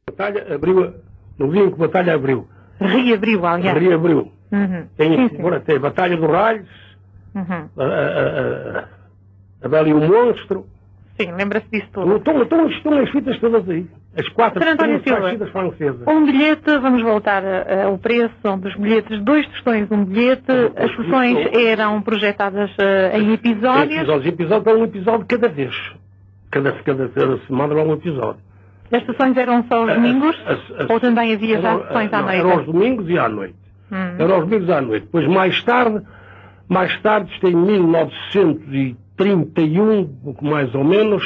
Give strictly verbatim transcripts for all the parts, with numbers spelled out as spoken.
Batalha abriu, no dia em que a batalha abriu. Reabriu, aliás. Reabriu. Uhum. Tem, Sim, sim. agora tem a Batalha do Ralhos, Uhum. a, a, a, a Bela e o Monstro. Sim, lembra-se disso tudo. Estão, estão, estão as fitas todas aí. As quatro senhor António Silva, fitas francesas. Um bilhete, vamos voltar a- ao preço dos bilhetes, dois tostões, um bilhete. As sessões eram projetadas uh, em episódios. Episódios, episódio era um episódio cada vez. Cada, cada, cada semana era um episódio. As sessões eram só os domingos? As, as, ou também havia já eram, sessões à não, noite? Eram os domingos e à noite. Hum. Eram os domingos e à noite. Depois, mais tarde, mais tarde, isto em mil novecentos e trinta e um, pouco mais ou menos,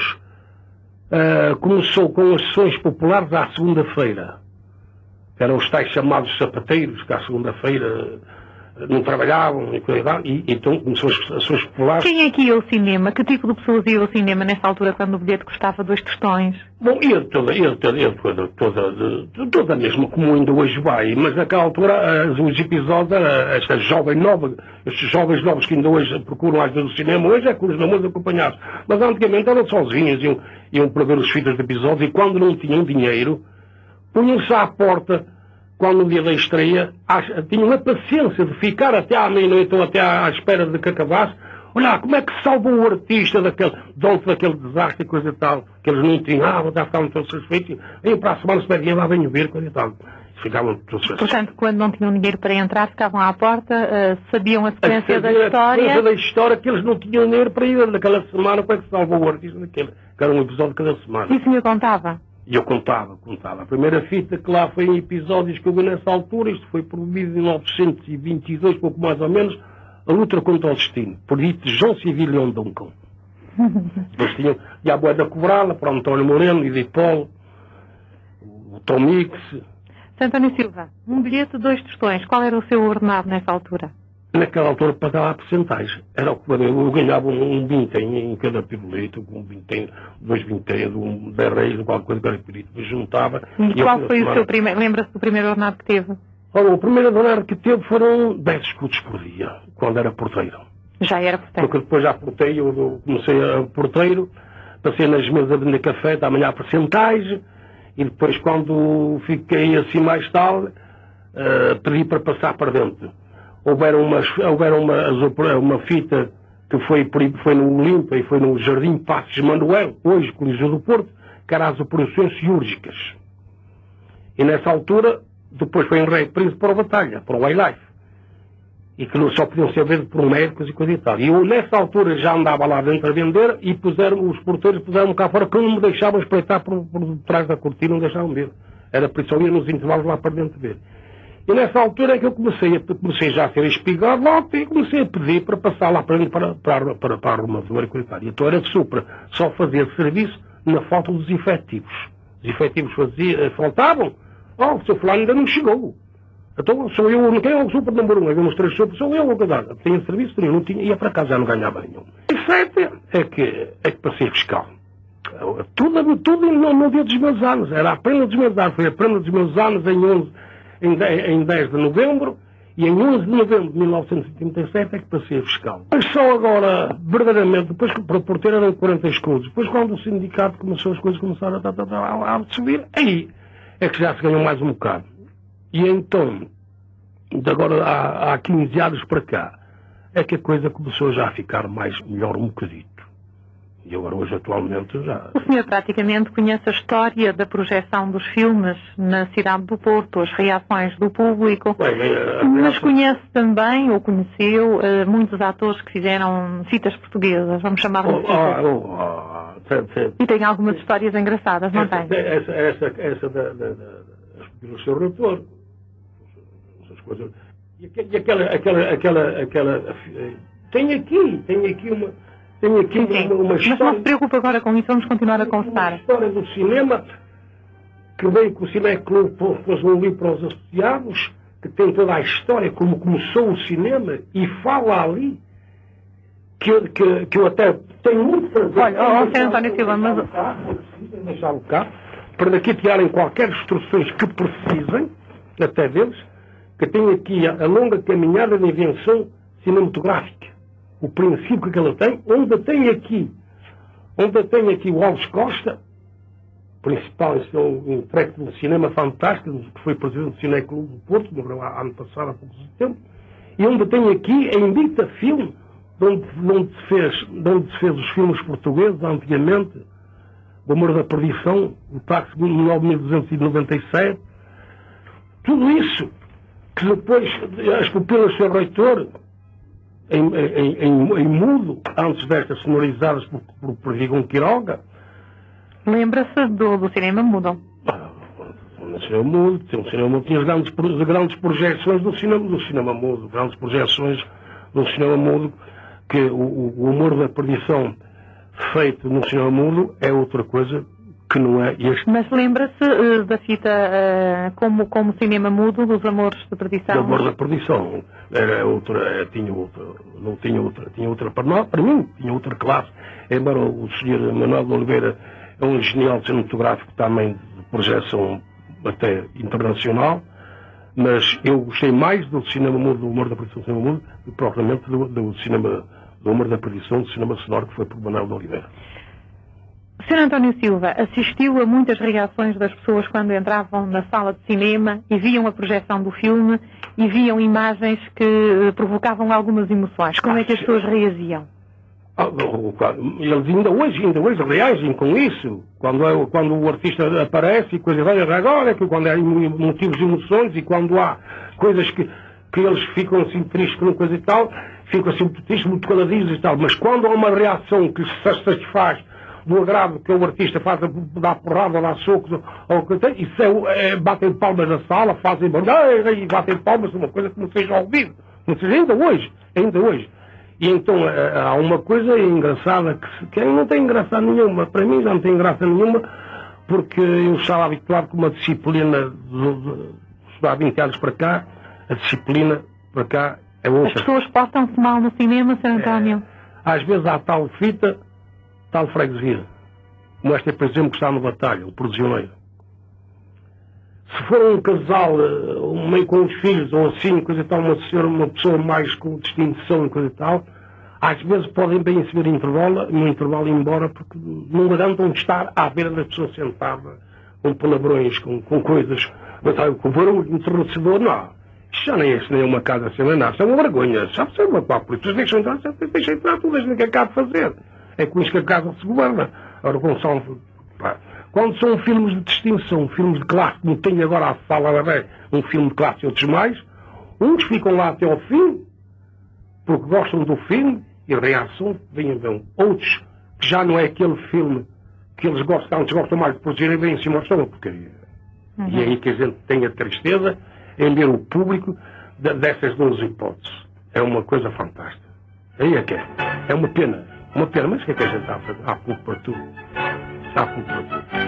uh, começou com as sessões populares à segunda-feira. Eram os tais chamados sapateiros, que à segunda-feira não trabalhavam e coisa e, e então começou as sessões populares. Quem é que ia ao cinema? Que tipo de pessoas ia ao cinema nessa altura, quando o bilhete custava dois tostões? Bom, ia toda, ia toda, ia toda, toda, toda mesmo, como ainda hoje vai, mas naquela altura os episódios, esta jovem nova, estes jovens novos que ainda hoje procuram às vezes o cinema, hoje é com os namoros acompanhados, mas antigamente eram sozinhos, iam, iam para ver os fitas de episódios e quando não tinham dinheiro, punham-se à porta. Quando no dia da estreia, tinham a paciência de ficar até à meia-noite ou até à espera de que acabasse. Olha, como é que salvou o artista daquele, donde daquele desastre e coisa e tal, que eles não tinham, ah, já ficavam todos satisfeitos, venham para a semana, se der dinheiro, lá venham ver, coisa e tal. Ficavam todos satisfeitos. Portanto, quando não tinham dinheiro para entrar, ficavam à porta, uh, sabiam a sequência a da história. A sequência da história, que eles não tinham dinheiro para ir naquela semana, como é que salvou o artista daquele, que era um episódio cada semana. E o senhor contava? E eu contava, contava. A primeira fita que lá foi em episódios que eu vi nessa altura, isto foi promovido em mil novecentos e vinte e dois, pouco mais ou menos, a luta contra o destino, por dito João Civil e Leão Duncan. Depois tinham e a Boeda Cobrala, para o António Moreno, e de Paulo, o Tom Mix. António Silva, um bilhete de dois tostões, qual era o seu ordenado nessa altura? Naquela altura pagava a porcentagem. Era o que eu ganhava um vintém em cada pirulito, um vintém, dois vinténs, um dez reis, qualquer coisa que era pirulito. Depois juntava. E qual foi o seu primeiro, lembra-se do primeiro ordenado que teve? Olha, o primeiro ordenado que teve foram dez escudos por dia, quando era porteiro. Já era porteiro? Porque depois já portei, eu comecei a porteiro, passei nas mesas a vender café, da manhã a porcentagem, e depois quando fiquei assim mais tarde, uh, pedi para passar para dentro. Houveram, umas, houveram uma, uma fita que foi, foi no Olimpa e foi no Jardim Passos Manuel, hoje Coliseu do Porto, que era as operações cirúrgicas. E nessa altura, depois foi represo para a batalha, para o wildlife. E que não só podiam ser vendidos por médicos e coisa e tal. E eu nessa altura já andava lá dentro a vender e puseram, os porteiros puseram-me cá fora que não me deixavam espreitar por, por trás da cortina, não deixavam ver. Era por isso eu ia nos intervalos lá para dentro ver. E nessa altura é que eu comecei, a, comecei já a ser espigado lá e comecei a pedir para passar lá para, para, para, para, para a arrumadora e coisa e tal. E então era super, só fazia serviço na falta dos efetivos. Os efetivos fazia, faltavam. Oh, o seu fulano ainda não chegou. Então sou eu, não tenho o super número um, havia uns três super, sou eu o casado. Tinha serviço, tinha, não tinha, ia para casa, já não ganhava nenhum. E certo é que, é que passei fiscal. Tudo, tudo no, no dia dos meus anos, era a prenda dos meus anos, foi a prenda dos meus anos em onze. Em dez de novembro, e em onze de novembro de mil novecentos e trinta e sete é que passei a fiscal. Mas só agora, verdadeiramente, depois que para o porteiro eram quarenta escudos, depois quando o sindicato começou, as coisas começaram a, a, a, a subir, aí é que já se ganhou mais um bocado. E então, de agora há, há quinze anos para cá, é que a coisa começou já a ficar mais, melhor um bocadito. E agora hoje atualmente já... O senhor praticamente conhece a história da projeção dos filmes na cidade do Porto, as reações do público, Bem, a... mas conhece também, ou conheceu, uh, muitos atores que fizeram fitas portuguesas, vamos chamar-lhe oh, fitas. oh, oh, oh, oh, e tem algumas histórias engraçadas, não essa, tem? Essa, essa, essa da, da, da, do seu relator, essas coisas, e aquela, aquela, aquela, aquela, tem aqui, tem aqui uma... Tenho aqui sim, sim. Uma, uma história... Mas não se preocupe agora com isso, vamos continuar a conversar. Uma história do cinema, que veio com o Cinema Clube, pôs um livro para os associados, que tem toda a história, como começou o cinema, e fala ali, que, eu, que, que eu até tenho muito prazer... Olha, ó, senhor António Silva, mas... Deixá-lo cá, para daqui tirarem qualquer instruções que precisem, até deles, que tem aqui a, a longa caminhada de invenção cinematográfica. O princípio que ela tem, onde tem aqui, onde tem aqui o Alves Costa, principal intérprete do cinema fantástico, que foi presidente do Cineclube do Porto, morreu há ano passado, há pouco tempo, e onde tem aqui a Invicta Film, onde, onde, se fez, onde se fez os filmes portugueses, antigamente, O Amor da Perdição, O Táxi de mil duzentos e noventa e sete, tudo isso, que depois as pupilas do senhor Reitor, em, em, em, em mudo, antes destas sonorizadas por, por, por Vigão Quiroga. Lembra-se do, do cinema mudo? No cinema mudo, o cinema mudo tinha as grandes, grandes projeções do cinema, do cinema mudo, grandes projeções do cinema mudo, que o, o Humor da Perdição feito no cinema mudo é outra coisa que não é este. Mas lembra-se uh, da fita uh, como, como cinema mudo dos Amores da Perdição? O Amor da Perdição era outra, tinha outra, não tinha outra, tinha outra para nós, para mim, tinha outra classe, embora o senhor Manuel de Oliveira é um genial cinematográfico também de projeção até internacional, mas eu gostei mais do cinema mudo, do Humor da Perdição do cinema mudo, do que propriamente do, do cinema do Humor da Perdição, do cinema sonoro que foi por Manuel de Oliveira. senhor António Silva assistiu a muitas reações das pessoas quando entravam na sala de cinema e viam a projeção do filme e viam imagens que uh, provocavam algumas emoções. Como é que as pessoas reagiam? Eles ainda hoje, ainda hoje reagem com isso. Quando, é, quando o artista aparece e coisa vai agora, que quando há motivos de emoções e quando há coisas que, que eles ficam assim tristes com coisa e tal, ficam assim muito tristes, muito caladinhos e tal. Mas quando há uma reação que se satisfaz do agrado que o artista faz, dá porrada, dá socos, ou que tem, isso é, é, batem palmas na sala, fazem e batem palmas, uma coisa que não seja ouvido. Não seja ainda hoje, ainda hoje. E então há uma coisa engraçada que, que não tem graça nenhuma, para mim já não tem graça nenhuma, porque eu estava habituado com uma disciplina de, de, há vinte anos para cá, a disciplina para cá é outra. As pessoas portam-se mal no cinema, senhor António? É, às vezes há tal fita, tal freguesia, como esta, por exemplo, que está no Batalha, o Prisioneiro. Se for um casal, um meio com os filhos, ou assim, coisa e tal, uma senhora, uma pessoa mais com distinção e coisa e tal, às vezes podem bem se ver intervalo, no intervalo ir embora, porque não aguentam de estar à beira das pessoas sentadas, com palavrões, com, com coisas, com barulho enternecedor, não. Isto já nem é, nem é uma casa assim, não é nada, isto é uma vergonha. Sabe ser uma pá, por isso deixam entrar, deixam entrar, tu deixam o que acaba de fazer. É com isso que a casa se governa. Ora, Gonçalo, pá. Quando são filmes de distinção, filmes de classe, como tem agora a Sala da um filme de classe e outros mais, uns ficam lá até ao fim, porque gostam do filme, e a reação vem bem. Outros, que já não é aquele filme que eles gostam, antes gostam mais de produzir, e vêm em cima de uma porcaria. Uhum. E é aí que a gente tem a tristeza em ver o público de, dessas duas hipóteses. É uma coisa fantástica. Aí é que é. É uma pena. Uma pena, mas o que é que a gente está a fazer? Há pouco para tudo. Há pouco para tudo.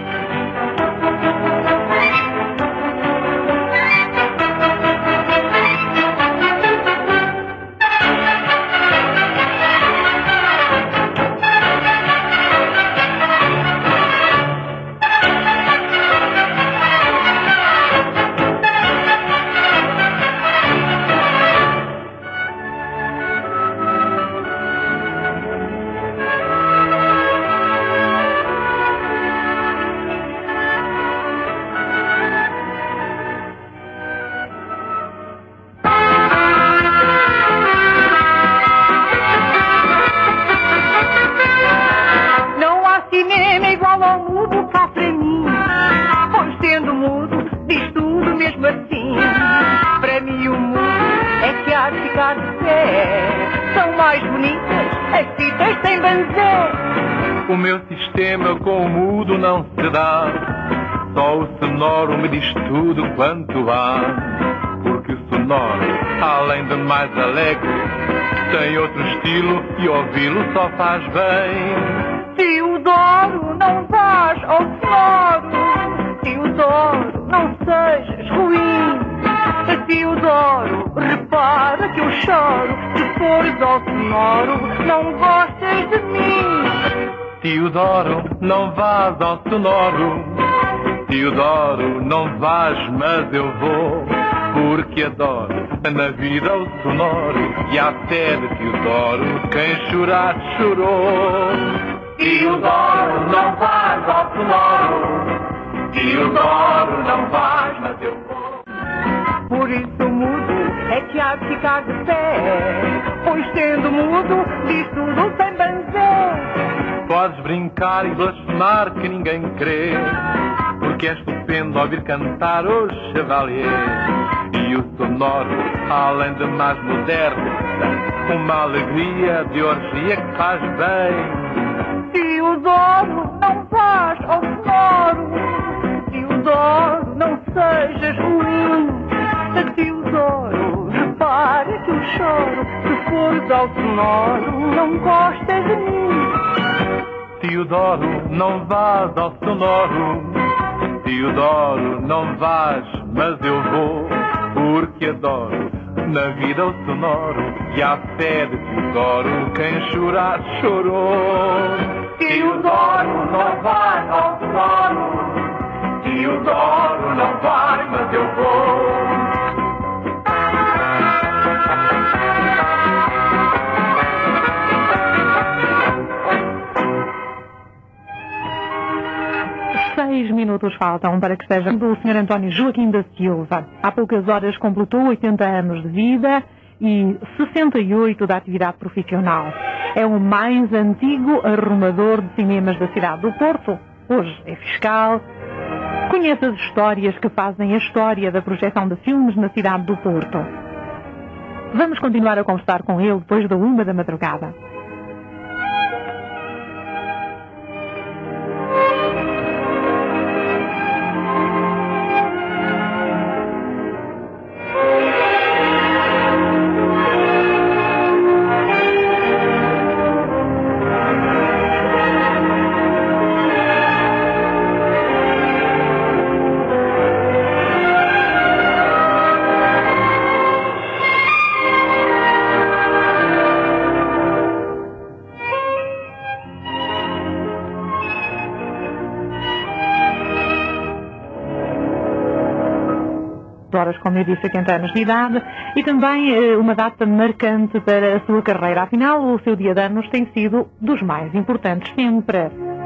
O meu sistema com o mudo não se dá, só o sonoro me diz tudo quanto há. Porque o sonoro, além de mais alegre, tem outro estilo e ouvi-lo só faz bem. Teodoro, não vás ao sonoro, Teodoro, não sejas ruim. Teodoro, repara que eu choro, se fores ao sonoro, não gostas de mim. Teodoro, não vás ao sonoro, Teodoro, não vás, mas eu vou, porque adoro na vida o sonoro, e até de Teodoro quem chorar chorou. Teodoro, não vás ao sonoro, Teodoro, não vais, mas eu vou. Por isso mudo é que há de ficar de pé, pois sendo mudo diz tudo sem benzer. Podes brincar e blasfemar que ninguém crê, porque é estupendo ouvir cantar o Chevalier. E o sonoro, além de mais moderno, uma alegria de orgia que faz bem. Teodoro, não vás ao sonoro. Teodoro, não sejas ruim. Teodoro, repara que eu choro. Se fores ao sonoro, não gostas de mim. Teodoro, não vás ao sonoro. Teodoro, não vás, mas eu vou, porque adoro na vida o sonoro. E à fé de Teodoro, quem chorar, chorou. Teodoro, não vais ao sonoro. Teodoro, não vais, mas eu vou. Seis minutos faltam para que esteja o senhor António Joaquim da Silva. Há poucas horas completou oitenta anos de vida e sessenta e oito da atividade profissional. É o mais antigo arrumador de cinemas da cidade do Porto. Hoje é fiscal. Conhece as histórias que fazem a história da projeção de filmes na cidade do Porto. Vamos continuar a conversar com ele depois da uma da madrugada. Horas, como eu disse, oitenta anos de idade, e também eh, uma data marcante para a sua carreira. Afinal, o seu dia de anos tem sido dos mais importantes sempre.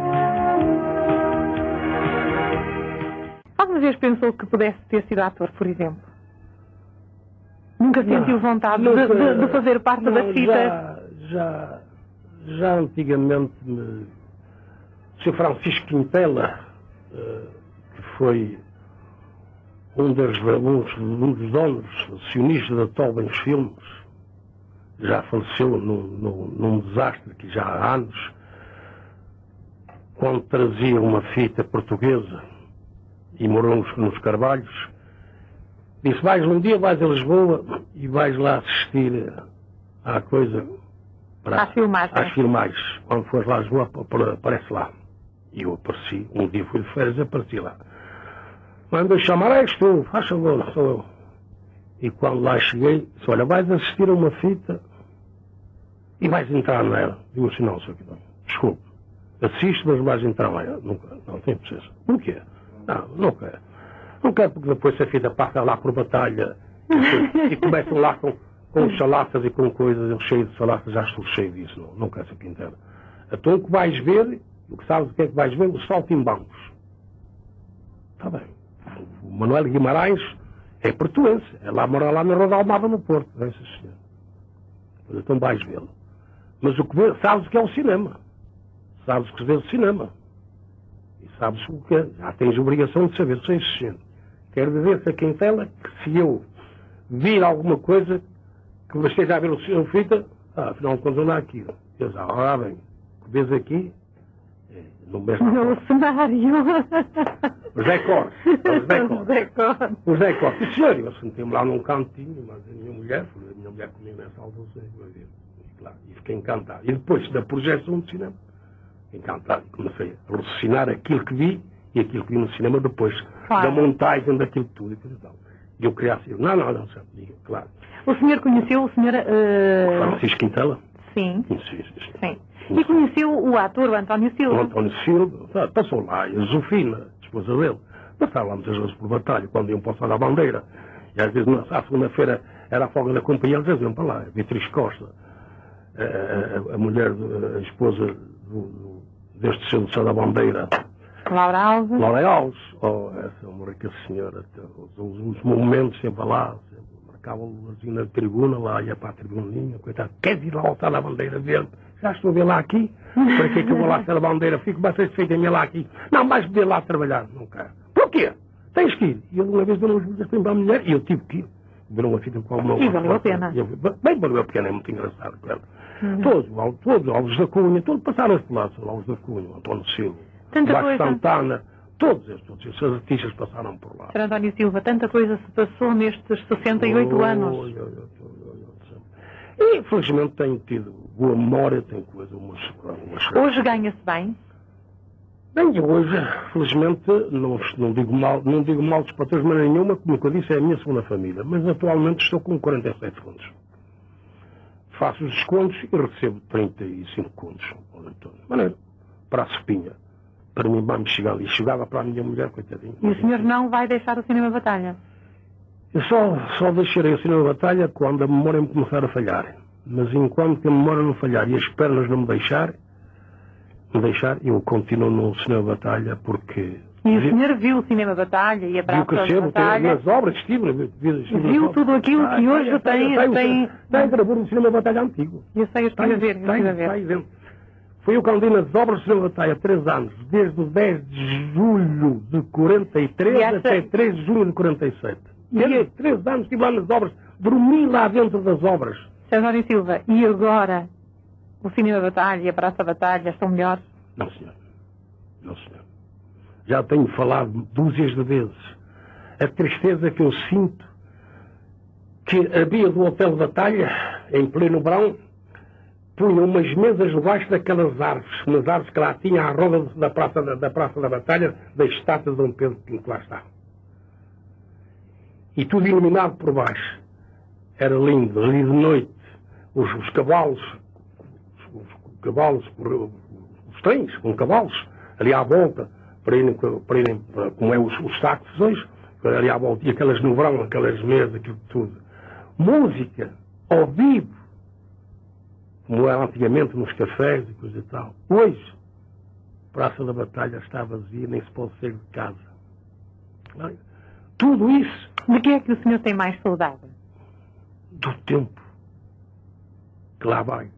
Alguma vez pensou que pudesse ter sido ator, por exemplo? Nunca Não, sentiu vontade nunca, de, de, de fazer parte não, das fitas? Já, já, já antigamente, me, o senhor Francisco Quintela, eh, que foi Um dos, um dos donos acionistas da Tobin Filmes, já faleceu num, num, num desastre que já há anos, quando trazia uma fita portuguesa e morou nos, nos Carvalhos, disse: vais um dia, vais a Lisboa e vais lá assistir à coisa, para, às filmagens. às filmagens. Quando fores lá a Lisboa, aparece lá. E eu apareci, um dia fui de férias e apareci lá. Manda chamar, és tu, faz favor, sou eu. E quando lá cheguei, disse: olha, vais assistir a uma fita e vais entrar nela. Digo assim: não, senhor, desculpe, assiste, mas vais entrar nela. Nunca, não tem precisão. Por quê? Não, não quero. Não quero, porque depois se a fita passa lá por batalha e, e começam lá com, com salatas e com coisas, eu cheio de salatas, já estou cheio disso, não, não quero ser Quintela. Então o que vais ver, o que sabes o que é que vais ver, os saltimbancos. Está bem. O Manuel Guimarães é portuense, é lá, mora lá na Rua da Almada, no Porto, não é, senhor? Então vais vê-lo. Mas o que vê, sabes o que é o cinema. Sabes o que se vê o cinema. E sabes o que é. Já tens a obrigação de saber, sou existente. Quero dizer, se a Quintela, que se eu vir alguma coisa que você esteja a ver o seu fita, ah, afinal não conta nada aquilo. Eu já, ora bem, o que vês aqui, é, no mesmo. No cenário. O Zé Cor. O Zé Cor. O Zé Cor. O Zé Cor. E senhor, eu sentei-me lá num cantinho, mas a minha mulher, a minha mulher comigo nessa altura, e, claro, e fiquei encantado. E depois da projeção do cinema, encantado, e comecei a raciocinar aquilo que vi e aquilo que vi no cinema depois, claro, da montagem daquilo tudo e tudo tal. E eu queria assim, não, não, não, certo, claro. O senhor conheceu o senhor... Uh... Francisco Quintela? Sim. Sim, sim, sim. Sim. E conheceu o ator, o António Silva? O António Silva, passou lá, e a Zofina, a esposa dele, passaram lá muitas vezes por batalha, quando iam passar a bandeira. E às vezes, à segunda-feira, era a folga da companhia, eles iam para lá. Beatriz Costa, a, a, a mulher, a esposa do, do, deste seu do céu da bandeira, Laura Alves. Laura Alves, oh, essa rica senhora, os, os momentos sempre lá, sempre marcavam assim na tribuna, lá ia para a tribuninha, coitado, queres ir lá alçar a bandeira verde? Já estou a ver lá aqui? Para que é que eu vou lá alçar a bandeira? Fico bastante feito em mim lá aqui. Não vais poder lá trabalhar, não quero. Porquê? Tens que ir. E ele uma vez deu umas luzes para a mulher e eu tive que ir. Ver uma fita com uma... E valeu a pena. Eu, bem, valeu a pena, é muito engraçado com ela. Uhum. Todos, todos, Alves da Cunha, todos passaram por lá, Alves da Cunha, António Silva, Tanta Vasco coisa. Santana, todos estes, todos estes artistas passaram por lá. senhor António Silva, tanta coisa se passou nestes sessenta e oito Oh, anos. oh, oh, oh, oh, oh. E, infelizmente, tenho tido boa memória, tenho coisa, umas... umas... Hoje ganha-se bem? Bem, eu hoje, felizmente, não, não, digo mal, não digo mal dos patrões de maneira nenhuma, como eu disse, é a minha segunda família, mas atualmente estou com quarenta e sete contos. Faço os descontos e recebo trinta e cinco contos. Maneiro, para a sopinha. Para mim, vai-me chegar ali. Chegava para a minha mulher, coitadinho. E o senhor não vai deixar o cinema batalha? Eu só, só deixarei o cinema batalha quando a memória me começar a falhar. Mas enquanto a memória não falhar e as pernas não me deixar, me deixar, eu continuo no cinema batalha porque... E o senhor viu o cinema batalha e a Viu Praça que da nas Batalha? obras que estive, vi- vi- estive nas Viu obras. tudo aquilo que hoje está, tem- está, tem- Está, está em gravura no cinema batalha antigo. Eu sei, eu estive a ver, eu Está, estive a está ver. aí dentro. Foi eu que andei nas obras do cinema batalha há três anos, desde o dez de julho de quarenta e três E essa- até três de junho de quarenta e sete. E- E três anos estive lá nas obras, dormi lá dentro das obras. senhor António Silva, e agora o cinema batalha e a Praça Batalha estão melhores? Não, senhor. Não, senhor. Já tenho falado dúzias de vezes. A tristeza que eu sinto que havia do Hotel de Batalha, em pleno verão, punham umas mesas debaixo daquelas árvores, umas árvores que lá tinha à roda da Praça da, da, Praça da Batalha, da estátua de Dom Pedro V, que lá está. E tudo iluminado por baixo. Era lindo, ali de noite. Os, os cavalos, os, os cavalos, os trens com cavalos, ali à volta, para irem, para irem para, como é os, os táxis hoje, ali à volta, e aquelas no verão, aquelas mesas, aquilo tudo. Música, ao vivo, como era antigamente nos cafés e coisa e tal. Hoje, a Praça da Batalha está vazia, nem se pode sair de casa. Tudo isso De que é que o senhor tem mais saudade? do tempo que lá vai.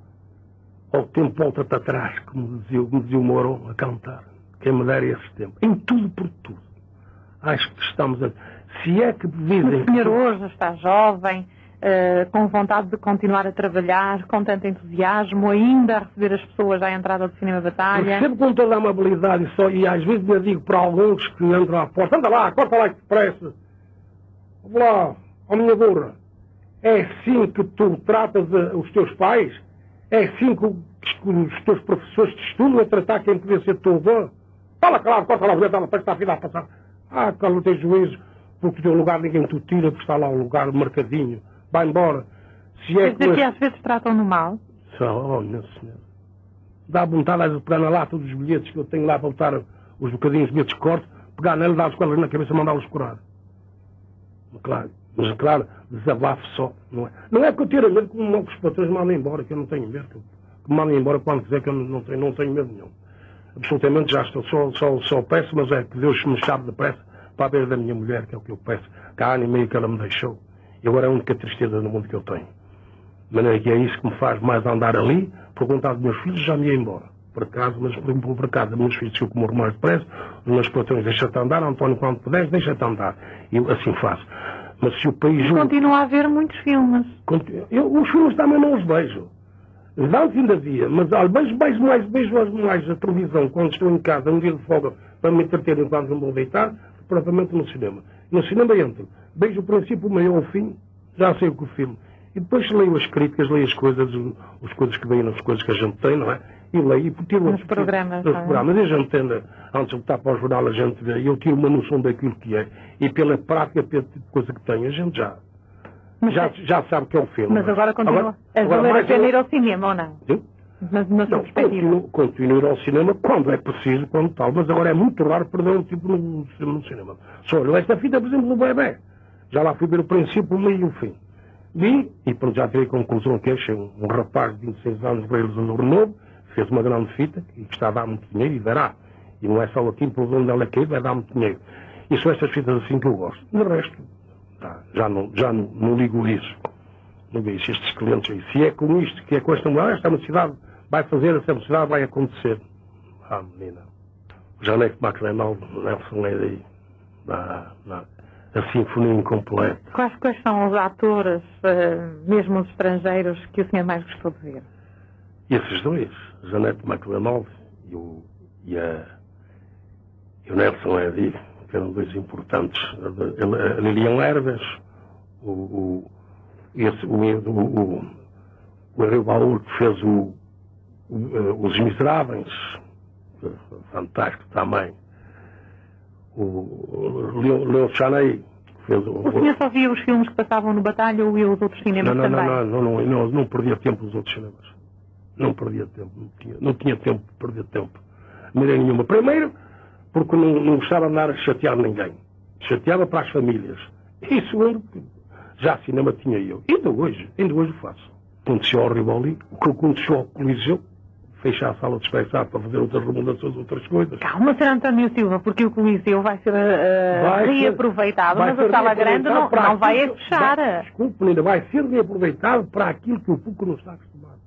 Ao tempo volta-te atrás, como dizia, como dizia o Mourão a cantar. Quem me dera esse tempo. Em tudo por tudo. Acho que estamos a... Se é que dizem... O senhor hoje está jovem, eh, com vontade de continuar a trabalhar, com tanto entusiasmo, ainda a receber as pessoas à entrada do cinema batalha. Sempre com toda a amabilidade e, só, e às vezes eu digo para alguns que entram à porta, anda lá, corta lá que depressa. Vamos lá, ó minha burra. É assim que tu tratas a, os teus pais? É assim que, o- que os teus professores te estudam a tratar quem podia ser teu avô? Fala claro, corta lá, o dedo, para que está a vida a passar. Ah, cara, não tens juízo, porque o teu lugar ninguém te tira, porque está lá um lugar marcadinho. Vai embora. Se é Quer dizer que... que às vezes tratam-no mal? Só, oh, minha senhora. Dá vontade de pegar na lata dos bilhetes que eu tenho lá para botar os bocadinhos de bilhetes de corte, pegar nele, dar os quadros na cabeça e mandá-los curar. Claro, mas claro, desabafo só. Não é, não é que eu tiro medo que os patrões me mandem embora, que eu não tenho medo. Que, que me mandem embora quando quiser, que eu não, não, tenho, não tenho medo nenhum. Absolutamente já estou, só, só, só peço, mas é que Deus me chave depressa para a beira da minha mulher, que é o que eu peço, que há ano e meio que ela me deixou. E agora é a única tristeza no mundo que eu tenho. De maneira que é isso que me faz mais andar ali, por vontade dos meus filhos, já me ia embora. Por acaso, mas por, por acaso, os meus filhos ficam como mais depressa, os meus patrões deixam-te andar, António, quando puderes, deixa-te andar. E eu assim faço. Mas se o país... Continua a haver muitos filmes. Eu, os filmes também não os vejo. Antes ainda havia, mas ah, beijo, beijo mais, beijo mais a televisão quando estou em casa, um dia de folga, para me entreter enquanto não vou deitar, propriamente no cinema. No cinema entro, beijo o princípio, o meio ao fim, já sei o que o filme. E depois leio as críticas, leio as coisas, as coisas que vêm nas coisas que a gente tem, não é? E leio e tiro... Nos programas, Nos não é? programas. E a gente tende, antes de estar para o jornal, a gente vê, e eu tiro uma noção daquilo que é. E pela prática, pela tipo de coisa que tenho, a gente já... Mas, Já, já sabe que é o filme. mas não é? agora continua Agora- a agora valer a mais pena eu- ir ao cinema, ou não? Sim? Na, na sua Não, perspectiva. continuo, continuo a ir ao cinema quando é preciso, quando tal, mas agora é muito raro perder um tipo no, no, no cinema. Só olha, esta fita, por exemplo, do Bebé. Já lá fui ver o princípio, o meio e o fim. Vi, e pronto, já tirei a conclusão que este é um, um rapaz de vinte e seis anos, veio do Novo, fez uma grande fita, e que está a dar muito dinheiro, e dará. E não é só aqui, por onde ela cair, vai dar muito dinheiro. E são estas fitas assim que eu gosto. De resto, tá, já, não, já não, não ligo isso. Não vejo estes clientes aí. Se é com isto, que é com esta mulher, esta cidade vai fazer, esta cidade vai acontecer. Ah, menina. Janete McDonald, Nelson Eddy, na, na, a Sinfonia Incompleta. Quais, quais são os atores, uh, mesmo os estrangeiros, que o senhor mais gostou de ver? Esses dois, Janete McDonald e o, e a, e o Nelson Eddy, que eram dois importantes. A Lilian Herves, o, o, esse, o, o, o, o Henri Baur, que fez o, o, Os Miseráveis, fantástico também. O Leo Chaney, que fez o... O senhor só via os filmes que passavam no Batalha ou ia aos outros cinemas não, não, também? Não, não, não, não, não perdia tempo nos outros cinemas. Não perdia tempo, não tinha, não tinha tempo de perder tempo. De maneira nenhuma. Primeiro, porque não, não gostava de andar a chatear ninguém. Chateava para as famílias. E segundo, já cinema tinha eu. Ainda hoje, ainda hoje faço. Aconteceu ao Rivoli, o que aconteceu ao Coliseu, fechar a sala de espetáculo para fazer outras remodelações, outras coisas. Calma, senhor António Silva, porque o Coliseu vai ser uh, vai reaproveitado, ser, mas a sala grande não, não vai a fechar. Vai, desculpe, menina, vai ser reaproveitado para aquilo que o público não está acostumado.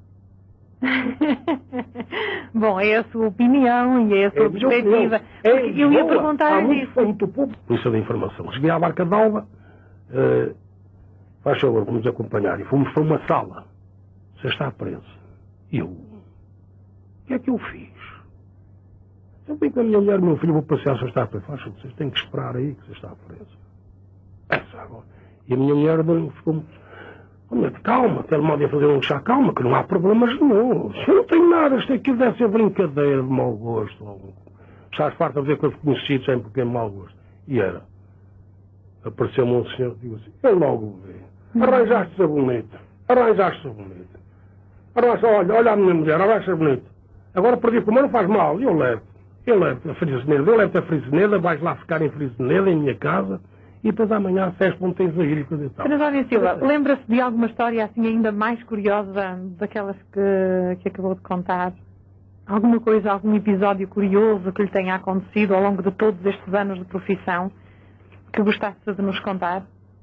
Bom, é a sua opinião e é a sua é perspectiva. É eu ia boa, perguntar muito, isso. Muito pouco. Polícia da Informação. Cheguei à Barca d'Alva, uh, faz favor, vamos acompanhar. E fomos para uma sala. Você está preso. E eu, o que é que eu fiz? Eu vim com a minha mulher e meu filho, vou passear, você está preso. Faz favor, vocês têm que esperar aí que você está preso. Essa agora. E a minha mulher ficou calma, até mal de fazer um chá, calma, que não há problemas nenhum. Eu não tenho nada, isto aqui deve ser brincadeira de mau gosto. Estás farto a ver com os conhecidos sempre porque é de mau gosto. E era. Apareceu-me um senhor e disse assim, eu logo vi. Arranjaste-se bonito. Arranjaste-se bonito. Arranjaste, olha, olha a minha mulher, arranjaste-se bonito. Agora perdi como não faz mal, eu levo. Eu levo a Friseneda, eu levo a Friseneda, vais lá ficar em Friseneda, em minha casa. E depois amanhã às seis pontos a ir e coisa e tal. senhor António Silva, lembra-se de alguma história assim ainda mais curiosa daquelas que, que acabou de contar? Alguma coisa, algum episódio curioso que lhe tenha acontecido ao longo de todos estes anos de profissão que gostasse de nos contar?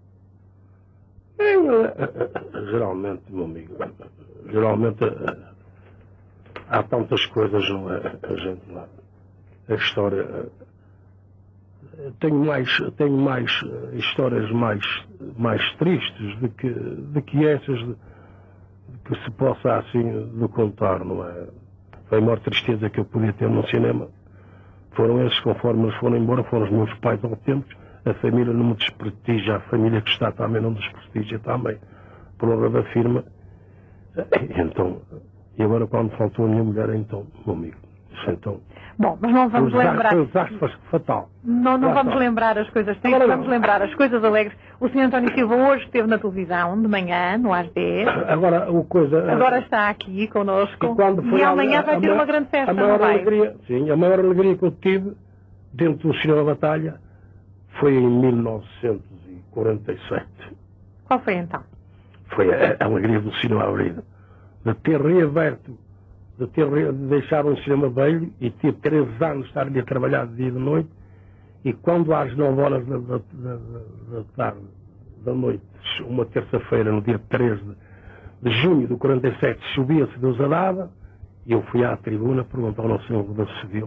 É, geralmente, meu amigo, geralmente há tantas coisas, não é? A gente lá, a história... Tenho mais, tenho mais histórias mais, mais tristes do que, do que essas de, de que se possa assim de contar, não é? Foi a maior tristeza que eu podia ter no cinema. Foram esses, conforme eles foram embora, foram os meus pais autênticos. A família não me desprestigia, a família que está também não me desprestigia também, por honra da firma. Então, e agora quando faltou a minha mulher, então, meu amigo, então... Bom, mas não vamos lembrar... Foi um desastre fatal. Não, não vamos lembrar as coisas tristes, vamos lembrar as coisas alegres. O senhor António Silva hoje esteve na televisão, de manhã, no às dez. Agora, o coisa... Agora está aqui connosco. E, quando foi e amanhã a, vai a ter maior, uma grande festa, a maior não vai? alegria, sim, a maior alegria que eu tive dentro do Cinema Batalha foi em mil novecentos e quarenta e sete. Qual foi então? Foi a, a alegria do cinema abrido. De ter reaberto, de ter de deixar um cinema velho e ter três anos de estar ali a trabalhar de dia e de noite, e quando às nove horas da, da, da, da tarde, da noite, uma terça-feira, no dia treze de junho de quarenta e sete, chovia-se, Deus a dava, e eu fui à tribuna perguntar ao nosso senhor da Civil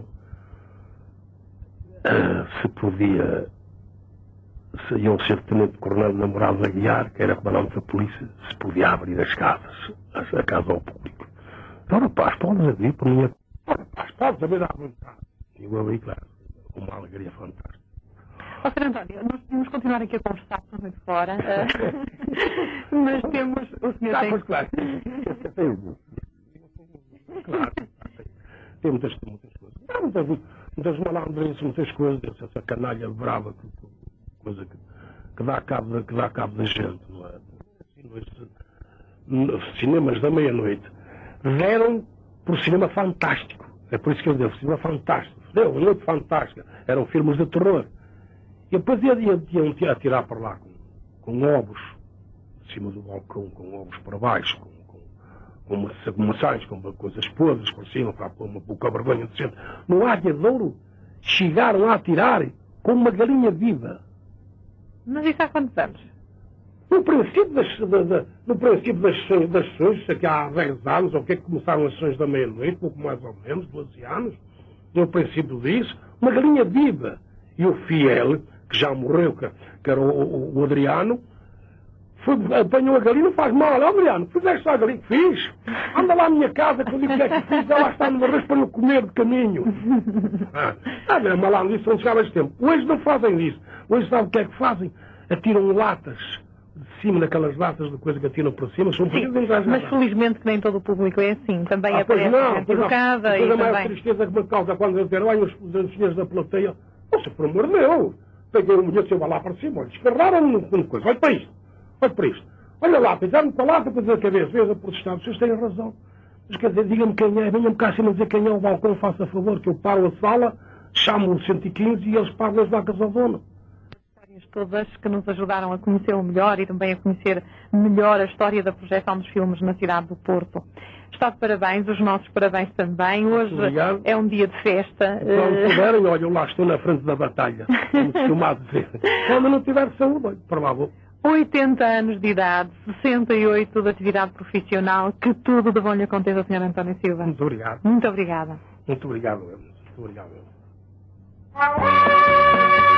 uh, se podia, se iam ser tenente-coronel namorado da Guiar, que era comandante da polícia, se podia abrir as casas, a casa ao público. Então, rapaz, podes abrir por minha... Rapaz, podes abrir à vontade. E eu abri, claro, uma alegria fantástica. Ó, senhor António, nós podemos continuar aqui a conversar por muito fora, uh, mas temos... O senhor ah, tem... Pois, claro. Claro. Tem muitas, muitas coisas. Há muitas, muitas malandrices, muitas coisas. Essa canalha brava, que, coisa que, que, dá cabo, que dá cabo da gente, não é? Nos cinemas da meia-noite deram por cinema fantástico. É por isso que eu devo cinema fantástico. Deu, uma noite fantástica. Eram filmes de terror. E depois iam, iam, iam atirar para lá com, com ovos, em cima do balcão, com ovos para baixo, com, com, com maçãs, com coisas podres por cima, para pôr uma pouca vergonha decente. No Águia de Ouro, chegaram a atirar com uma galinha viva. Mas isso há quantos anos? No princípio das, da, da, no princípio das, das sessões, aqui há dez anos, ou que é que começaram as sessões da meia-noite, pouco mais ou menos, doze anos, no princípio disso, uma galinha viva. E o Fiel, que já morreu, que, que era o, o, o Adriano, foi, apanhou a galinha, não faz mal, ó Adriano, fizeste só a galinha, fiz, anda lá à minha casa, que eu digo o que é que fiz, ela está no arroz para eu comer de caminho. Ah, ah não, mas lá nisso não chegava esse tempo. Hoje não fazem isso. Hoje sabe o que é que fazem? Atiram latas de cima daquelas latas de coisa que atiram por cima, são Sim, mas felizmente que nem todo o público é assim. Também ah, aparece não, gente educada e também... a maior tristeza que me causa quando eu ver, olha, os, os senhores da plateia, nossa, por amor de Deus, peguei o mulher, eu lá para cima, olha, descarraram-me uma coisa, olha para isto, olha para isto, olha lá, fizeram-me para lá, para dizer a cabeça, veja, protestar, vocês têm razão. Mas quer dizer, diga-me quem é, venham-me cá acima dizer quem é o balcão, faça favor, que eu paro a sala, chamo o cento e quinze e eles pagam as vacas ao dono. Todas que nos ajudaram a conhecê-lo melhor e também a conhecer melhor a história da projeção dos filmes na cidade do Porto. Está de parabéns, os nossos parabéns também. Hoje é um dia de festa. Quando puderem, olha, eu lá estou na frente da batalha, como costumado dizer. Quando não tiver saúde, olha, para lá vou. oitenta anos de idade, sessenta e oito de atividade profissional, que tudo de bom lhe aconteça, senhor António Silva. Muito obrigado. Muito obrigada. Muito obrigado, muito obrigado.